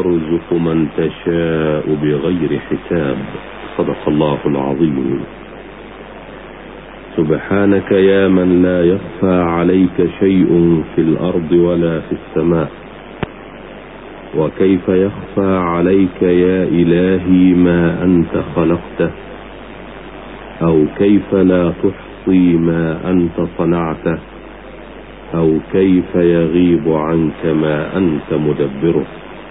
وترزق من تشاء بغير حساب. صدق الله العظيم. سبحانك يا من لا يخفى عليك شيء في الأرض ولا في السماء، وكيف يخفى عليك يا إلهي ما أنت خلقته، أو كيف لا تحصي ما أنت صنعته، أو كيف يغيب عنك ما أنت مدبره.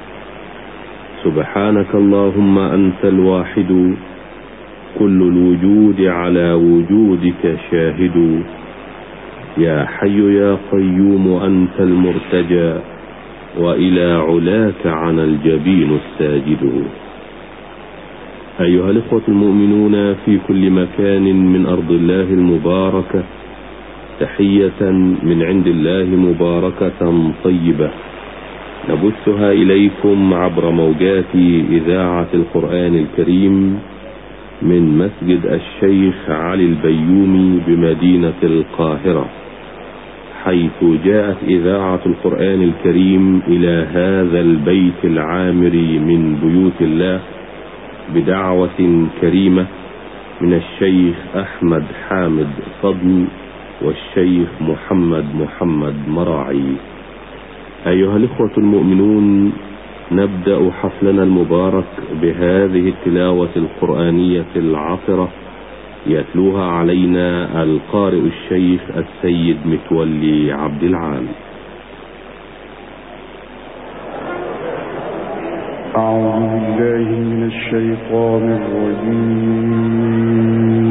سبحانك اللهم أنت الواحد، كل الوجود على وجودك شاهد. يا حي يا قيوم أنت المرتجى، وإلى علاك عن الجبين الساجد. أيها الإخوة المؤمنون في كل مكان من أرض الله المباركة، تحية من عند الله مباركة طيبة نبثها إليكم عبر موجات إذاعة القرآن الكريم من مسجد الشيخ علي البيومي بمدينة القاهرة، حيث جاءت إذاعة القرآن الكريم إلى هذا البيت العامر من بيوت الله بدعوة كريمة من الشيخ أحمد حامد فضل والشيخ محمد مراعي. أيها الإخوة المؤمنون، نبدأ حفلنا المبارك بهذه التلاوة القرآنية العطرة يتلوها علينا القارئ الشيخ السيد متولي عبد العال. أعوذ بالله من الشيطان الرجيم.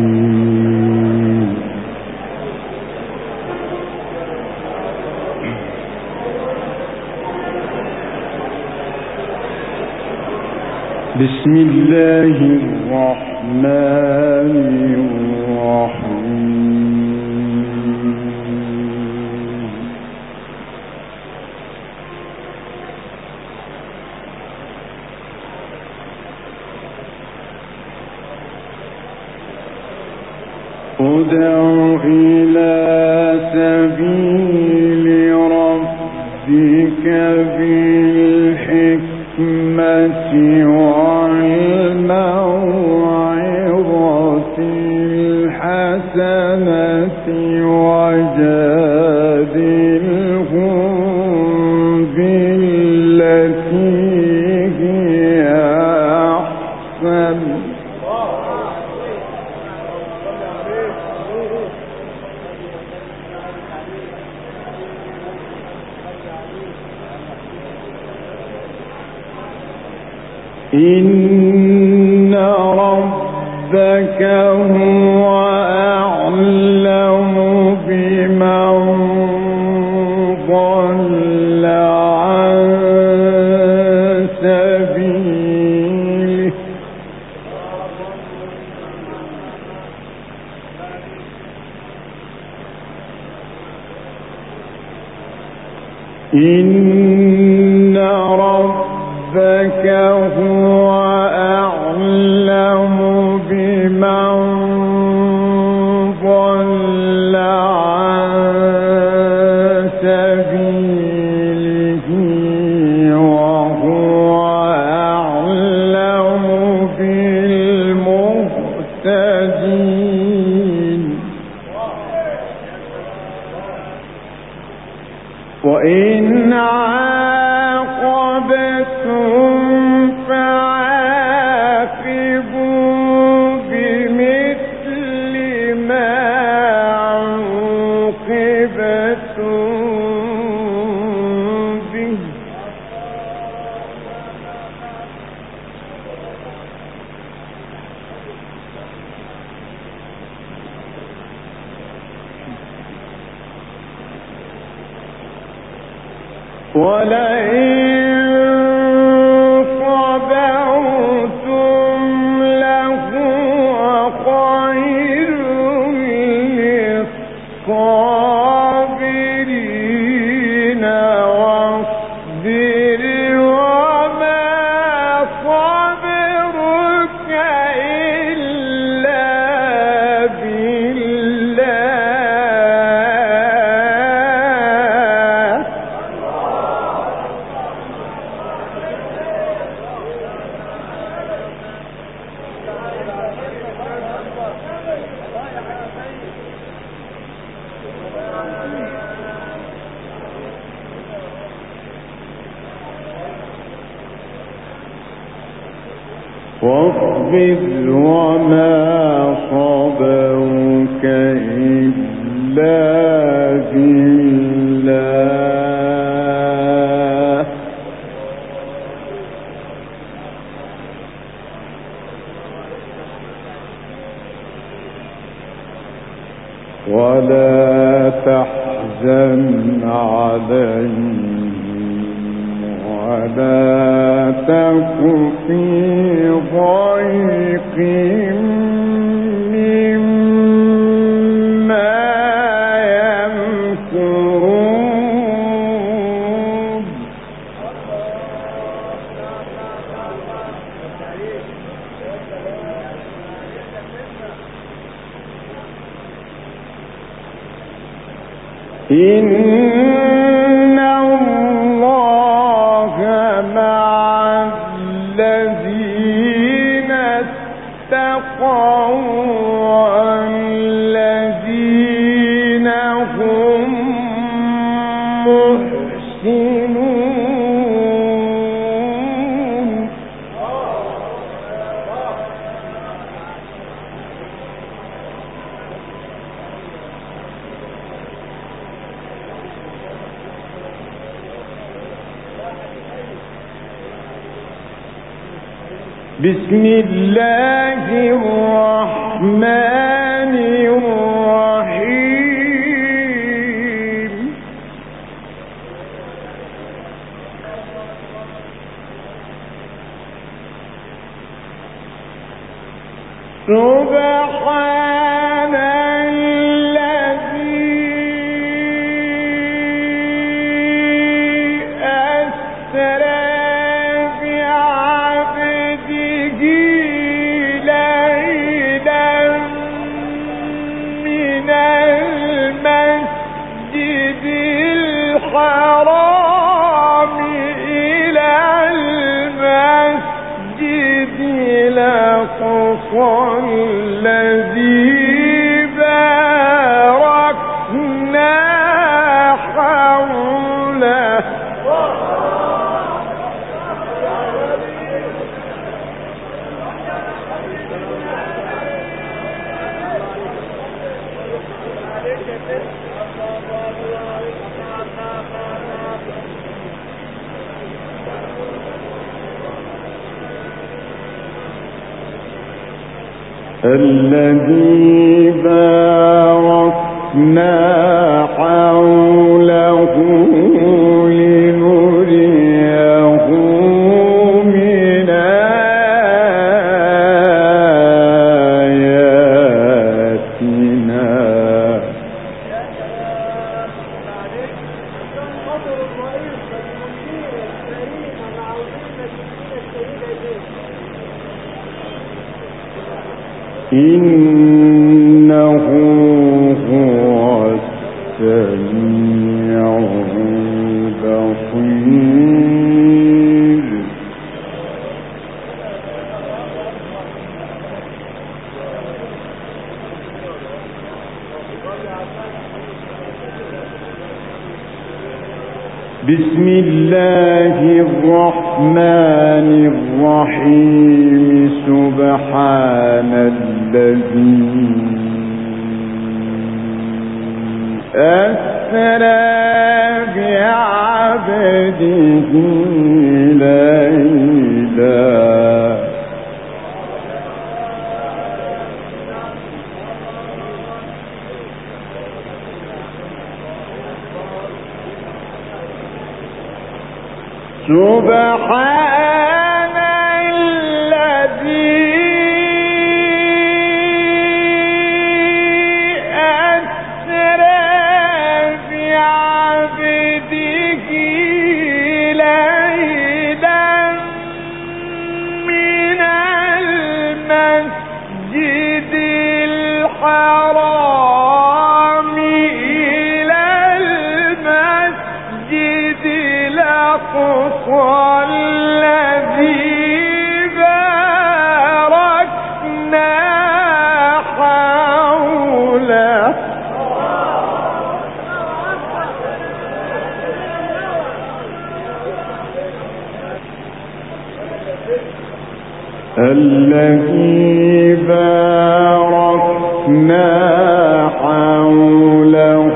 بسم الله الرحمن الرحيم. ادع إلى سبيل ربك بالحكمة والموعظة الحسنة وجادلهم بالتي هي أحسن. إن ربك هو أعلم بمن ضل عن سبيله إن ربك هو أعلم بمن ضل عن سبيله وهو أعلم بالمهتدين. وإن عاقبتم فعاقبوا بمثل ما عوقبتم به. ولئن صبرتم لهو خير للصابرين. واصبر وما صبرك إلا بالله. واخفض وما صبرك إلا بالله ولا تحزن عليهم ولا تك في ضيق مما يمكرون إن الله مع الذين اتقوا والذين هم محسنون بسم الله الرحمن الرحيم سبحان الذي أسرى الحرام إلى المسجد الأقصى الذي باركنا حوله الذي باركنا حوله لنريه من آياتنا إنه هو السميع البصير بسم الله الرحمن الرحيم سبحان الذي أسرى بعبده ليلا سبحان الذي أسرى بعبده ليلا من المسجد الحرام إلى المسجد الأقصى الذي باركنا حوله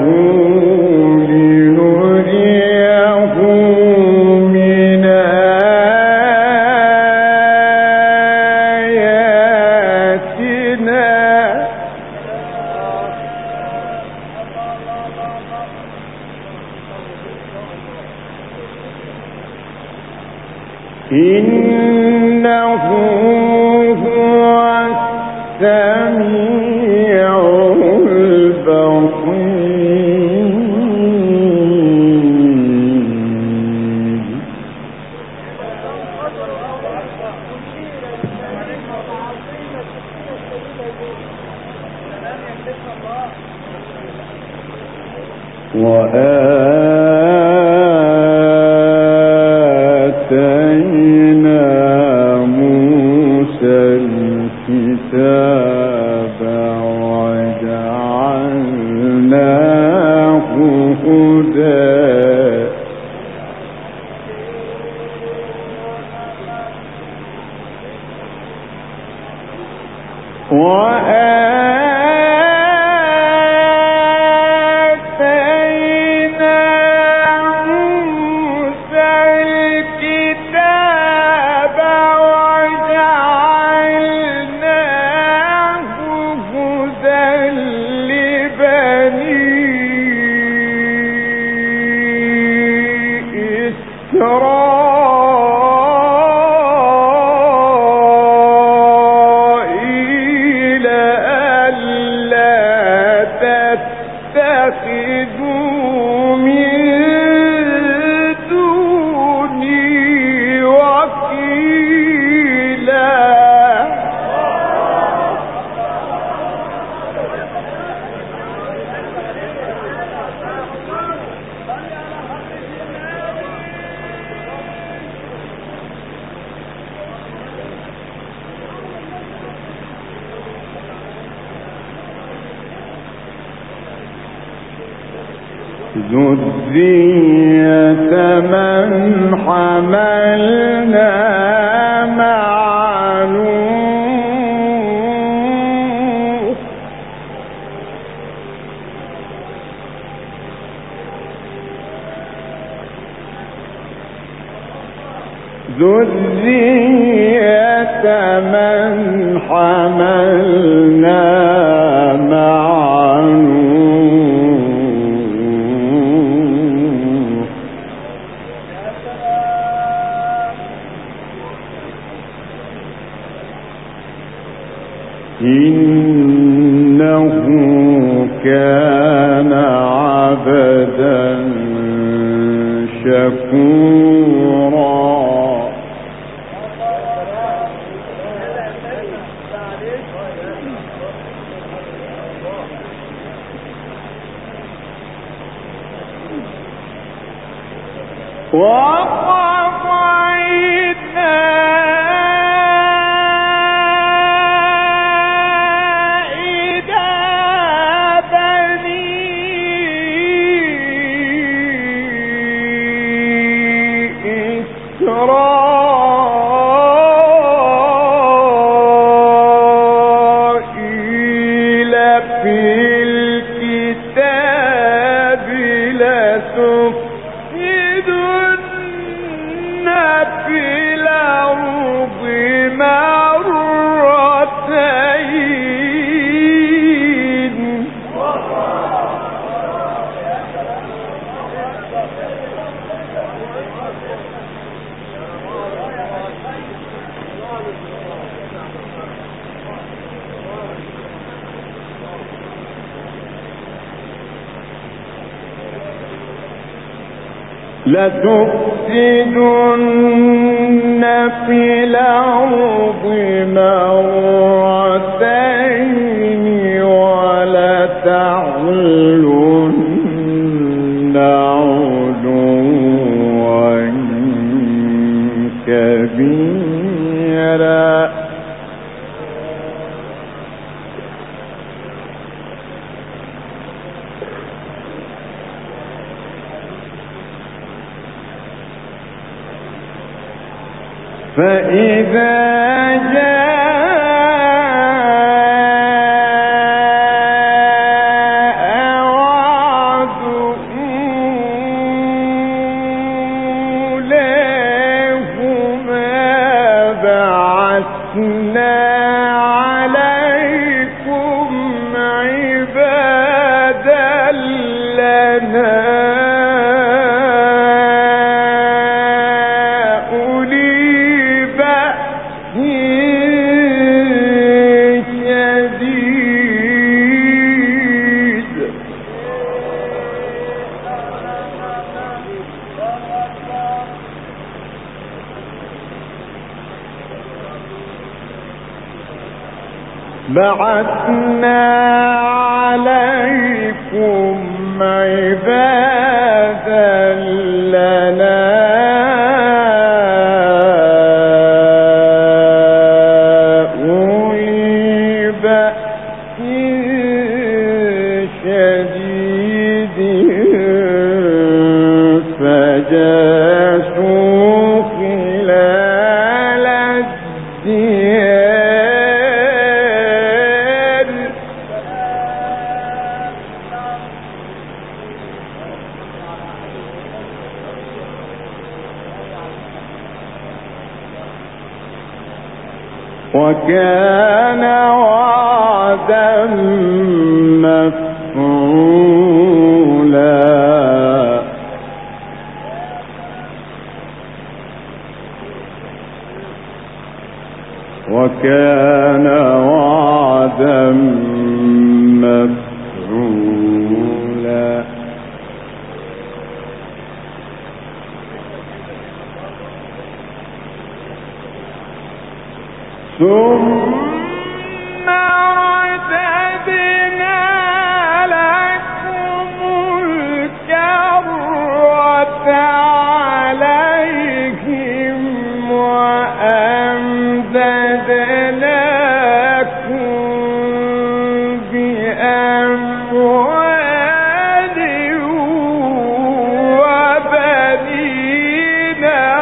لنريه من آياتنا إنه هو السميع البصير وآتينا موسى الكتاب وجعلناه هدى اتخذوا من دوني وكيلا ذرية من حملنا مع نوح ذرية من حملنا مع نوح إنه كان عبدا شكورا وقضينا إلى بني إسرائيل في الكتاب لتفسدن في الأرض مرتين لتفسدن في الأرض مرتين ولتعلن علوا كبيرا فإذا بعثنا عليكم عبادا لنا أولي بأس شديد فجاسوا خلال الديار وكان وعدا مفعولا وكان وعدا مفعولا ثم رددنا لكم الكرة عليهم وأمددناكم بأموال وبنين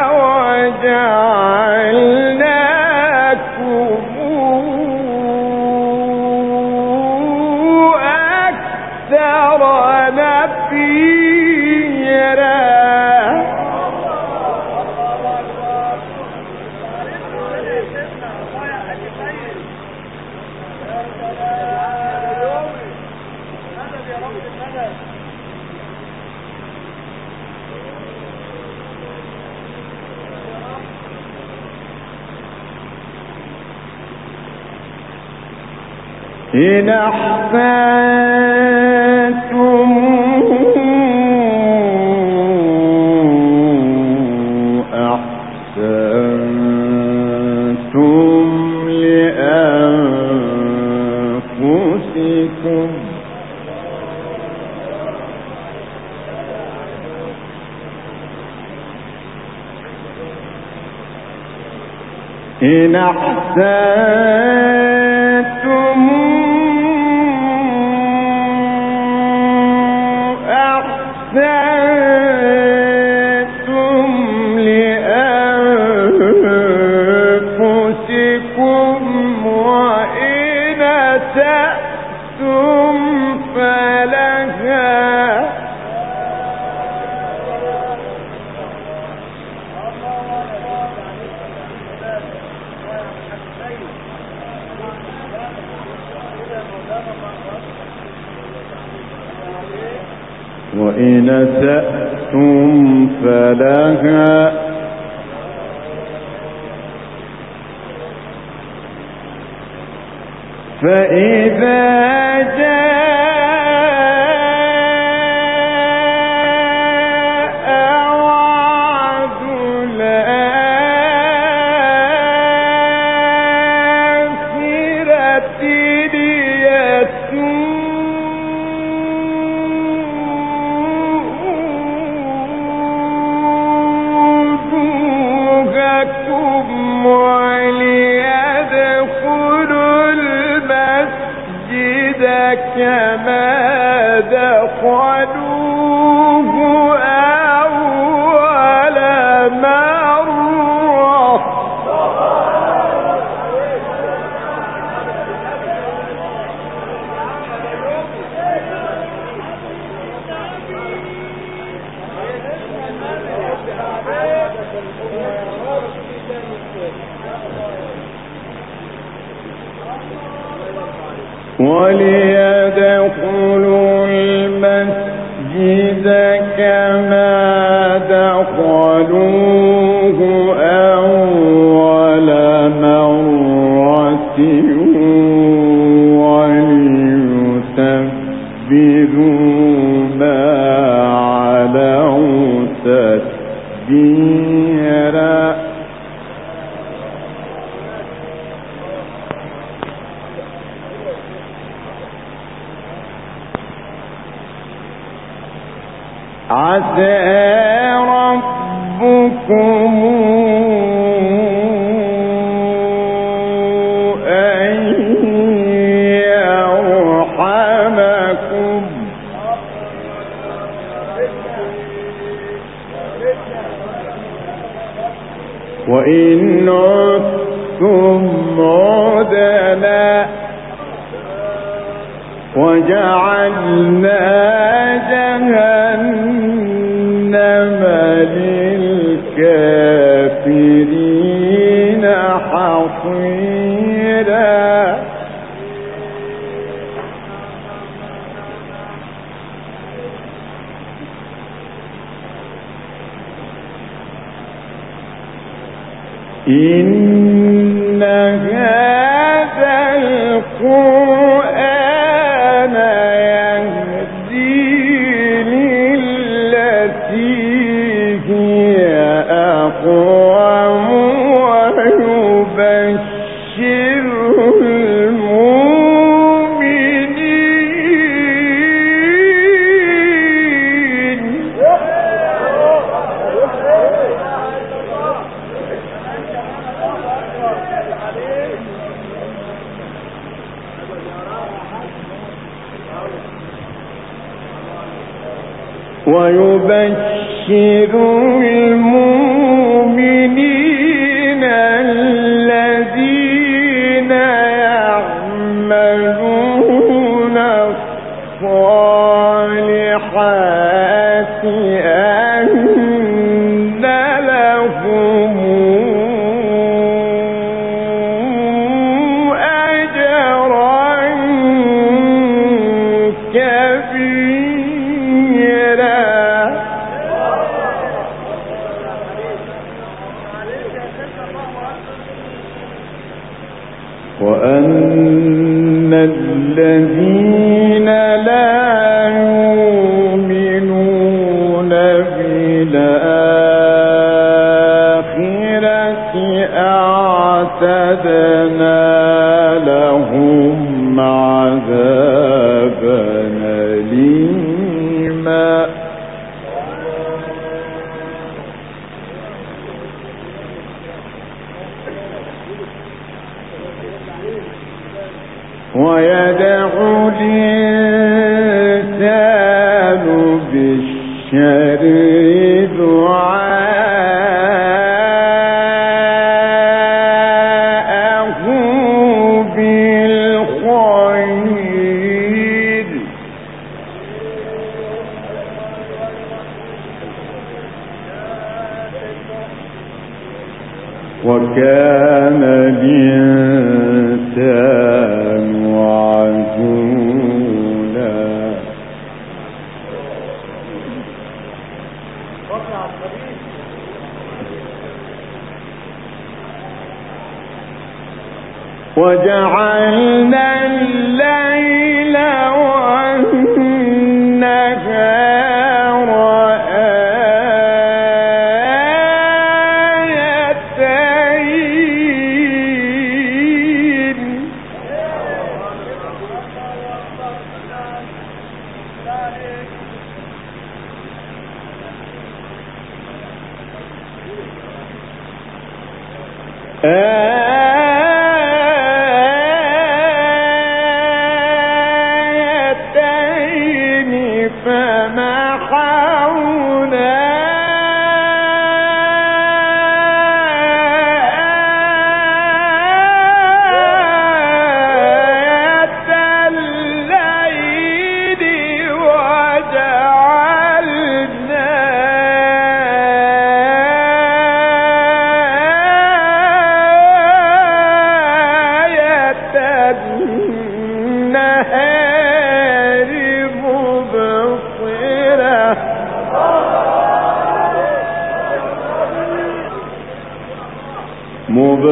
وجعلناكم أكثر نفيرا إن أحسنتم أحسنتم لأنفسكم إن أحسنتم أحسنتم لأنفسكم وإن أسأتم فلها وإن أسأتم فلها فإذا جاء وعد الآخرة كما دخلوه أول مرة وليدخلوا المسجد كما دخلوه أول مرة وليتبروا ما علوا تتبيرا. عسى ربكم أن يرحمكم وإن عدتم عدنا وجعلنا جهنم للكافرين حصيرا. إن هذا القرآن يهدي للتي هي أقوم ويبشر المؤمنين الذين يعملون الصالحات أن لهم أجرا كبيرا. وأن الذين لا يؤمنون بالآخرة أعتدنا لهم عذابا أليما. ويدعو الإنسان بالشر دعاءه بالخير وكان الإنسان عجولا. وجعلنا الليل والنهار آيتين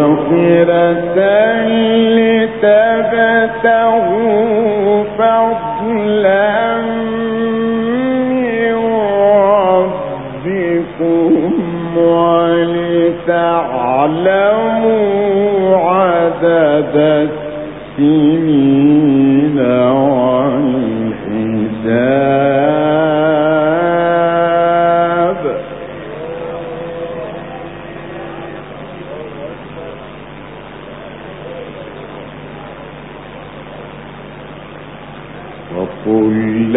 مغفرة لتبتغوا فضلا من ربكم ولتعلموا عدد السنين والحساب. وكل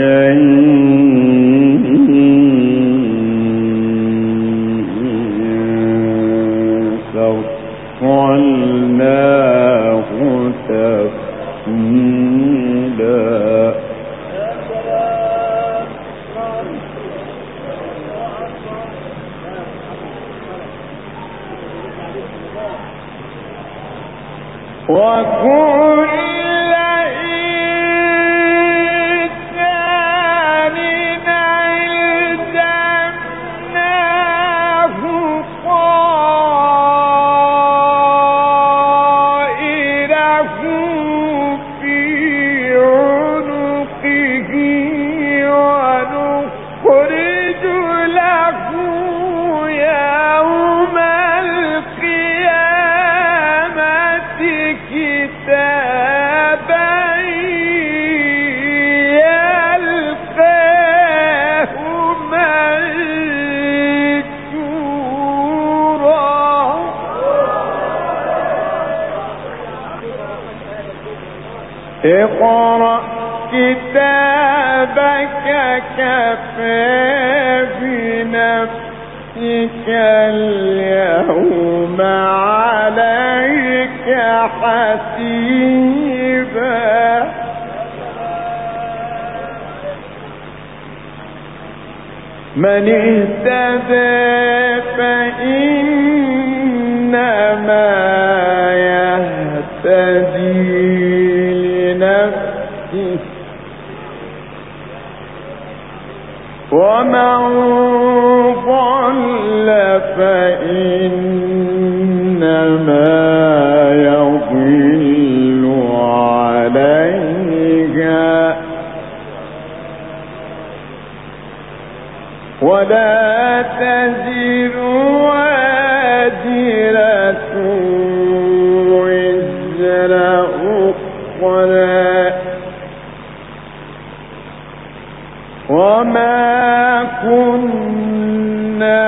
شيء فصلناه تفصيلا. وكل اقرأ كتابك كفى بنفسك اليوم عليك حسيبا. من اهتدى فإنما يهتدي لنفسه ومن ضل فإنما يضل عليها ولا تزر وازرة وزر أخرى وما كنا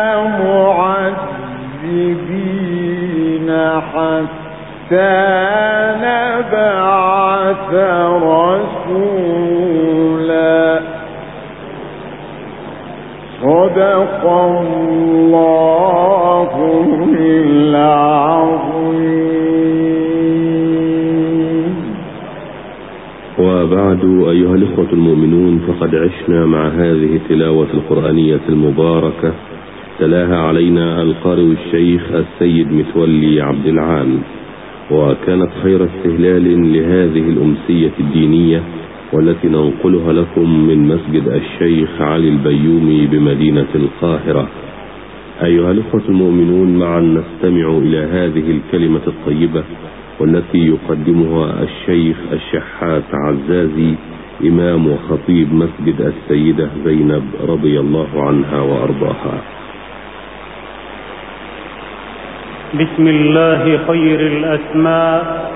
معذبين حتى نبعث رسولا. صدق الله العظيم. وبعد أيها الإخوة المؤمنون، فقد عشنا مع هذه التلاوة القرآنية المباركة تلاها علينا القارئ الشيخ السيد متولي عبد العال، وكانت خير استهلال لهذه الأمسية الدينية والتي ننقلها لكم من مسجد الشيخ علي البيومي بمدينة القاهرة. أيها الإخوة المؤمنون، معا نستمع إلى هذه الكلمة الطيبة والتي يقدمها الشيخ الشحات عزازي إمام وخطيب مسجد السيدة زينب رضي الله عنها وأرضاها. بسم الله خير الأسماء،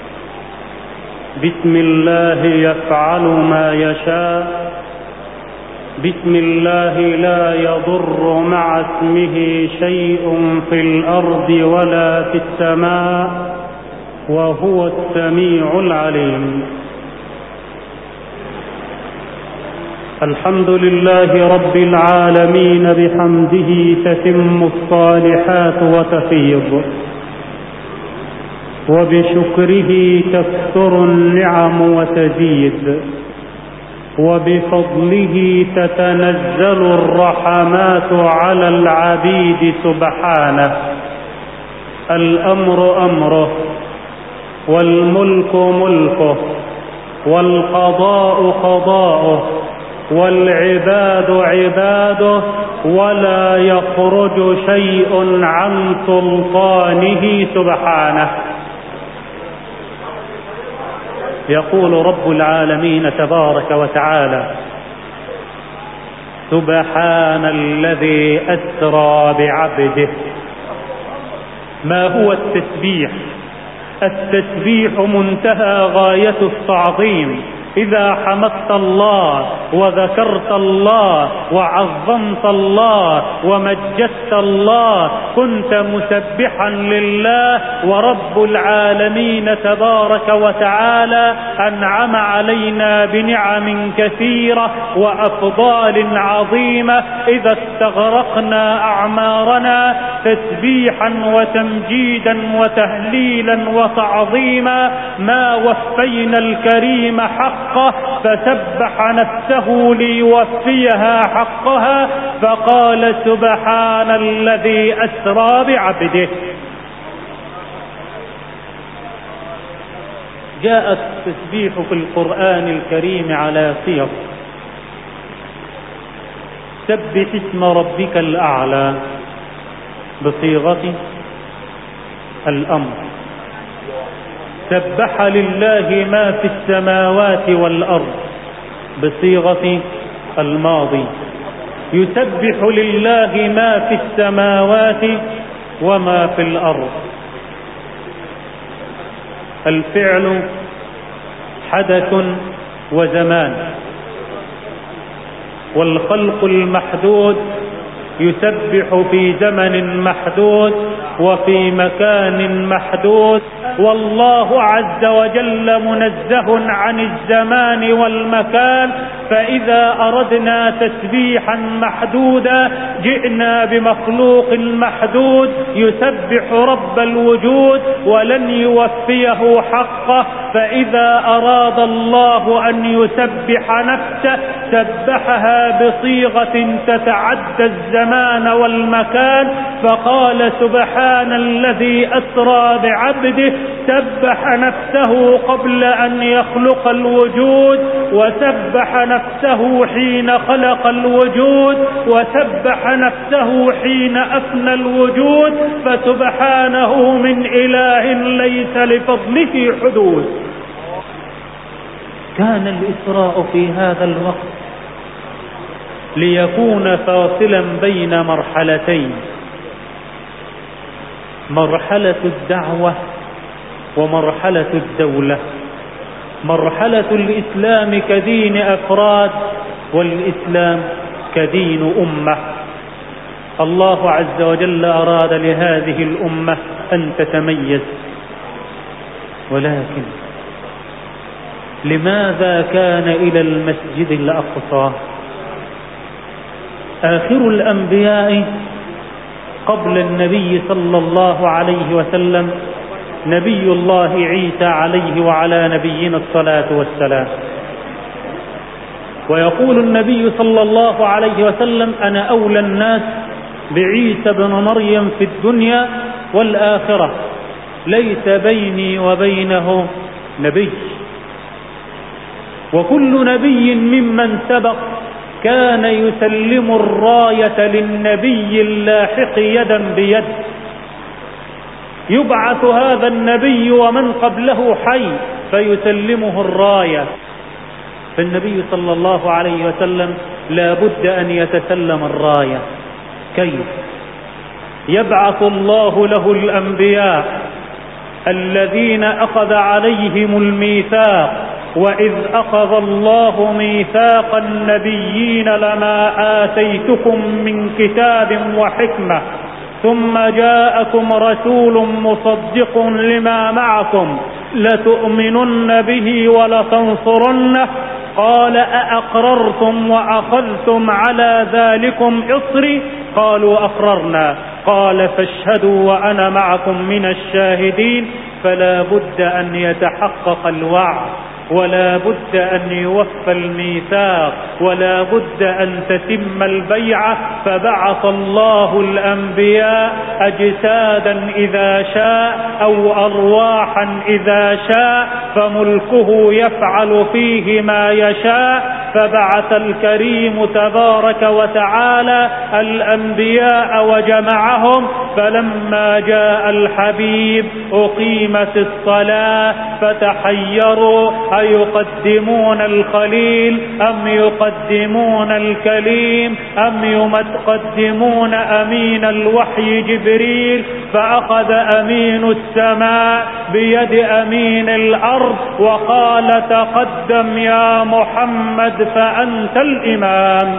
بسم الله يفعل ما يشاء، بسم الله لا يضر مع اسمه شيء في الأرض ولا في السماء وهو السميع العليم. الحمد لله رب العالمين، بحمده تتم الصالحات وتفيض، وبشكره تكثر النعم وتزيد، وبفضله تتنزل الرحمات على العبيد سبحانه. الأمر أمره، والملك ملكه، والقضاء قضاؤه، والعباد عباده، ولا يخرج شيء عن سلطانه سبحانه. يقول رب العالمين تبارك وتعالى: سبحان الذي أسرى بعبده. ما هو التسبيح؟ التسبيح منتهى غاية التعظيم. إذا حمدت الله وذكرت الله وعظمت الله ومجدت الله كنت مسبحا لله. ورب العالمين تبارك وتعالى أنعم علينا بنعم كثيرة وأفضال عظيمة إذا استغرقنا أعمارنا تسبيحا وتمجيدا وتهليلا وتعظيما ما وفينا الكريم حقه فسبح نفسه ليوفيها حقها فقال: سبحان الذي أسرى بعبده. جاء التسبيح في القرآن الكريم على صيغ: سبح اسم ربك الأعلى بصيغة الأمر، سبح لله ما في السماوات والأرض بصيغة الماضي، يسبح لله ما في السماوات وما في الأرض. الفعل حدث وزمان، والخلق المحدود يسبح في زمن محدود وفي مكان محدود، والله عز وجل منزه عن الزمان والمكان. فإذا أردنا تسبيحا محدودا جئنا بمخلوق محدود يسبح رب الوجود ولن يوفيه حقه. فإذا أراد الله أن يسبح نفسه سبحها بصيغة تتعدى الزمان والمكان، فقال: سبحان الذي أسرى بعبده. سبح نفسه قبل أن يخلق الوجود، وسبح نفسه حين خلق الوجود، وسبح نفسه حين أفنى الوجود. فسبحانه من إله ليس لفضله حدود. كان الإسراء في هذا الوقت ليكون فاصلا بين مرحلتين: مرحلة الدعوة ومرحلة الدولة. مرحلة الإسلام كدين أفراد، والإسلام كدين أمة. الله عز وجل أراد لهذه الأمة أن تتميز، ولكن لماذا كان إلى المسجد الأقصى؟ آخر الأنبياء قبل النبي صلى الله عليه وسلم نبي الله عيسى عليه وعلى نبينا الصلاة والسلام. ويقول النبي صلى الله عليه وسلم: أنا أولى الناس بعيسى بن مريم في الدنيا والآخرة، ليس بيني وبينه نبي. وكل نبي ممن سبق كان يسلم الراية للنبي اللاحق يدا بيد. يبعث هذا النبي ومن قبله حي فيسلمه الراية، فالنبي صلى الله عليه وسلم لا بد أن يتسلم الراية. كيف؟ يبعث الله له الأنبياء الذين أخذ عليهم الميثاق: وإذ أخذ الله ميثاق النبيين لما آتيتكم من كتاب وحكمة ثم جاءكم رسول مصدق لما معكم لتؤمنن به ولتنصرنه قال: أأقررتم وأخذتم على ذلكم إصري؟ قالوا: أقررنا. قال: فاشهدوا وأنا معكم من الشاهدين. فلا بد أن يتحقق الوعد، ولا بد أن يوفى الميثاق، ولا بد أن تتم البيعة. فبعث الله الأنبياء أجسادا إذا شاء أو أرواحا إذا شاء، فملكه يفعل فيه ما يشاء. فبعث الكريم تبارك وتعالى الأنبياء وجمعهم، فلما جاء الحبيب أقيمت الصلاة فتحيروا أيقدمون الخليل أم يقدمون الكليم أم يقدمون أمين الوحي جبريل، فأخذ أمين السماء بيد أمين الأرض وقال تقدم يا محمد فأنت الإمام.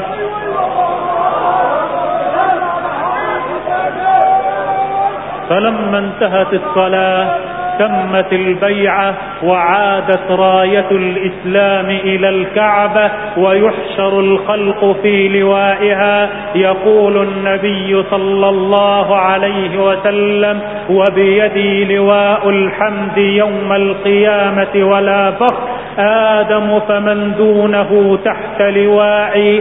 فلما انتهت الصلاة تمت البيعة وعادت راية الإسلام إلى الكعبة ويحشر الخلق في لوائها. يقول النبي صلى الله عليه وسلم وبيدي لواء الحمد يوم القيامة ولا فخر، آدم فمن دونه تحت لوائي،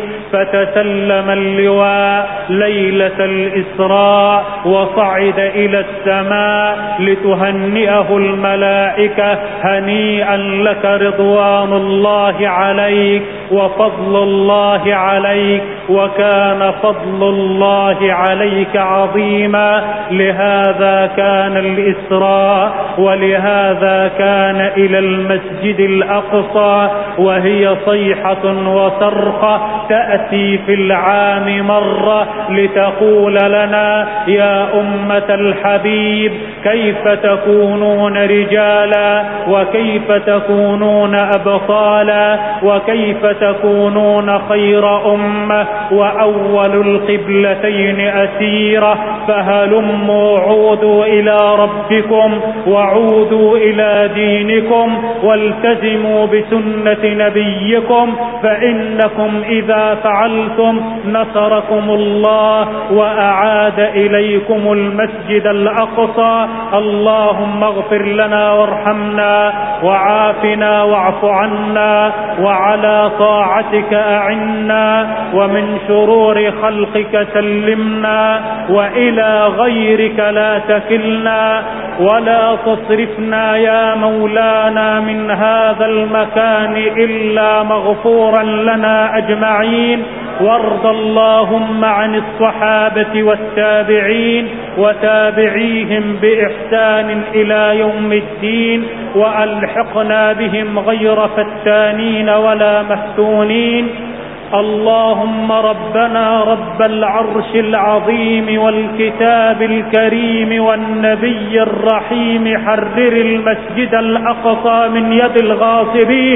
فتسلم اللواء ليلة الإسراء وصعد إلى السماء لتهنئه الملائكة هنيئا لك رضوان الله عليك وفضل الله عليك، وكان فضل الله عليك عظيما. لهذا كان الإسراء ولهذا كان إلى المسجد الأقصى، وهي صيحة وصرخة تأتي في العام مرة لتقول لنا يا أمة الحبيب كيف تكونون رجالا وكيف تكونون أبطالا وكيف تكونون خير أمة وأول القبلتين أسيرة، فهلموا عودوا إلى ربكم وعودوا إلى دينكم والتزموا بسنة نبيكم، فإنكم إذا فعلتم نصركم الله وأعاد إليكم المسجد الأقصى. اللهم اغفر لنا وارحمنا وعافنا واعف عنا وعلى طاعتك أعنا ومن شرور خلقك سلمنا وإلى غيرك لا تكلنا ولا تصرفنا يا مولانا من هذا المكان إلا مغفورا لنا أجمعين. وارض اللهم عن الصحابة والتابعين وتابعيهم بإحسان إلى يوم الدين، وألحقنا بهم غير فتانين ولا مفتونين. اللهم ربنا رب العرش العظيم والكتاب الكريم والنبي الرحيم، حرر المسجد الأقصى من يد الغاصبين.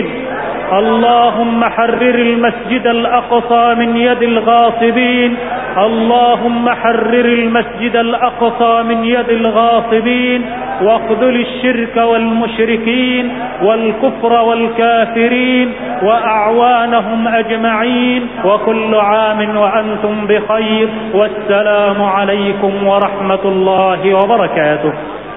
اللهم حرر المسجد الأقصى من يد الغاصبين. اللهم حرر المسجد الأقصى من يد الغاصبين، واخذل الشرك والمشركين والكفر والكافرين وأعوانهم أجمعين، وكل عام وأنتم بخير، والسلام عليكم ورحمة الله وبركاته.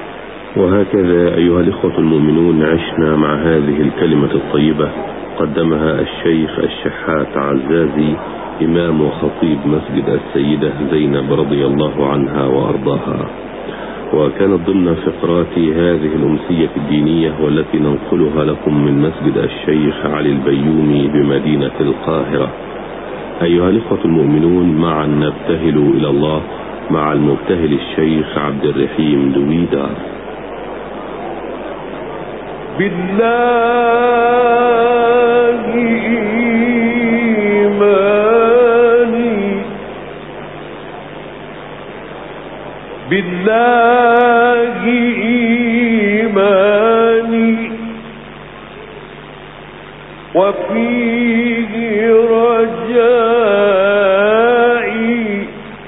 وهكذا أيها الإخوة المؤمنون عشنا مع هذه الكلمة الطيبة قدمها الشيخ الشحات عزازي إمام وخطيب مسجد السيدة زينب رضي الله عنها وأرضاها، وكانت ضمن فقرات هذه الأمسية الدينية والتي ننقلها لكم من مسجد الشيخ علي البيومي بمدينة القاهرة. أيها الإخوة المؤمنون معا نبتهل إلى الله مع المبتهل الشيخ عبد الرحيم دويدار. بالله إيماني بالله إيماني وفيه رجائي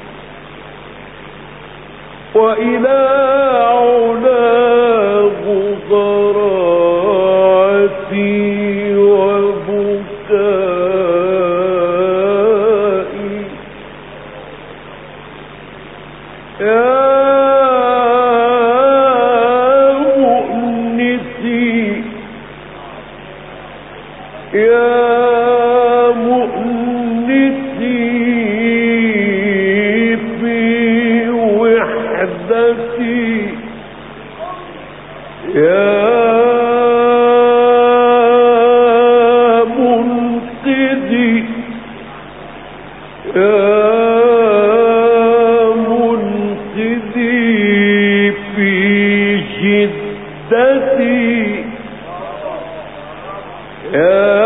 وإلى علاه ضراعتي وبكائي. يا مؤنسي يا مؤنسي في وحدتي، يا منقذي شدتي يا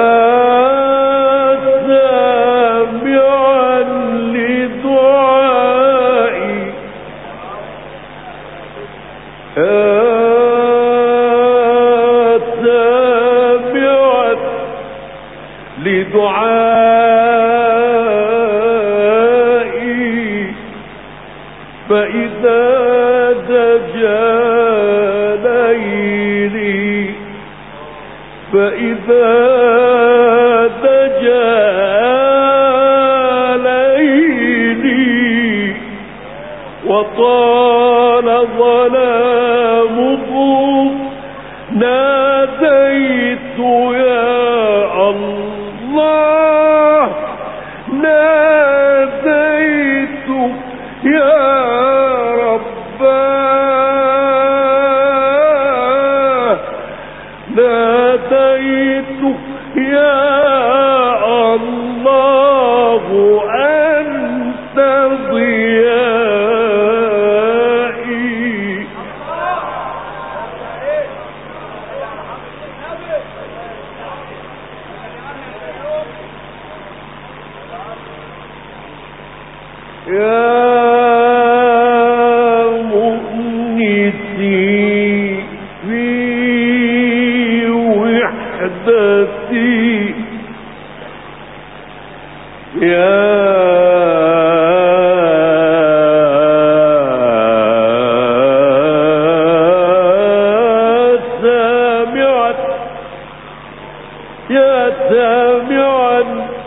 سامعا لدعائي يا سامعا لدعائي فإذا دجا ليلي فإذا دجا ليلي وطال ظلامه ناديت يا الله ناديت يا رباه ناديت يا الله أنت ضيائي يا مؤنسي في وحدتي يا سامعا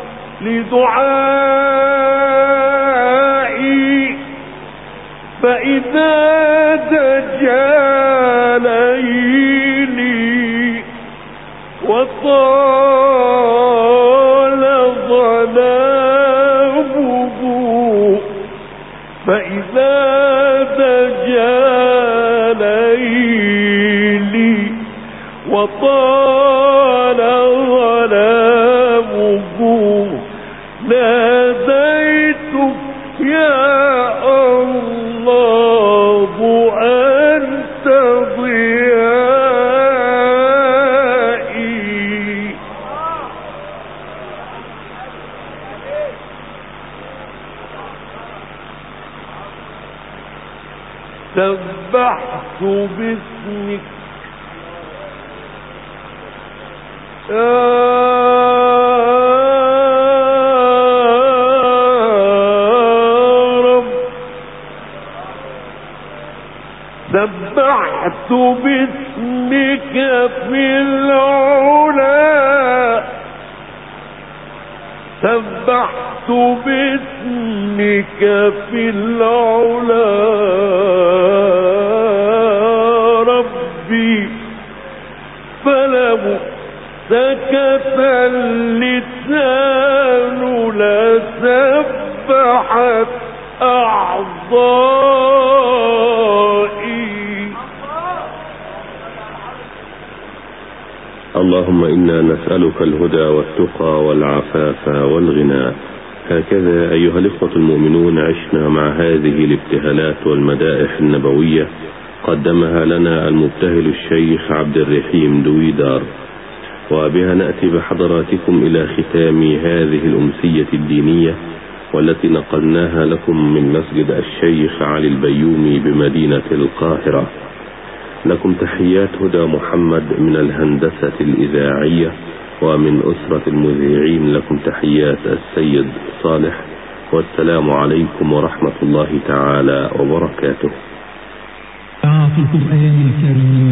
لدعائي فإذا دجا ليلي وطال ظلامه فإذا دجا ليلي وطال ظلامه ناديت يا الله أنت ضيائي سبحت باسمك يا رب سبحت باسمك في العلا سبحت باسمك في العلا ربي فلو سكت اللسان لسبحت أعضائي اللهم إنا نسألك الهدى والتقى والعفاف والغنى. هكذا أيها الإخوة المؤمنون عشنا مع هذه الابتهالات والمدائح النبوية قدمها لنا المبتهل الشيخ عبد الرحيم دويدار، وبها نأتي بحضراتكم إلى ختام هذه الأمسية الدينية والتي نقلناها لكم من مسجد الشيخ علي البيومي بمدينة القاهرة. لكم تحيات هدى محمد من الهندسة الإذاعية، ومن أسرة المذيعين لكم تحيات السيد صالح، والسلام عليكم ورحمة الله تعالى وبركاته. في القرآن الكريم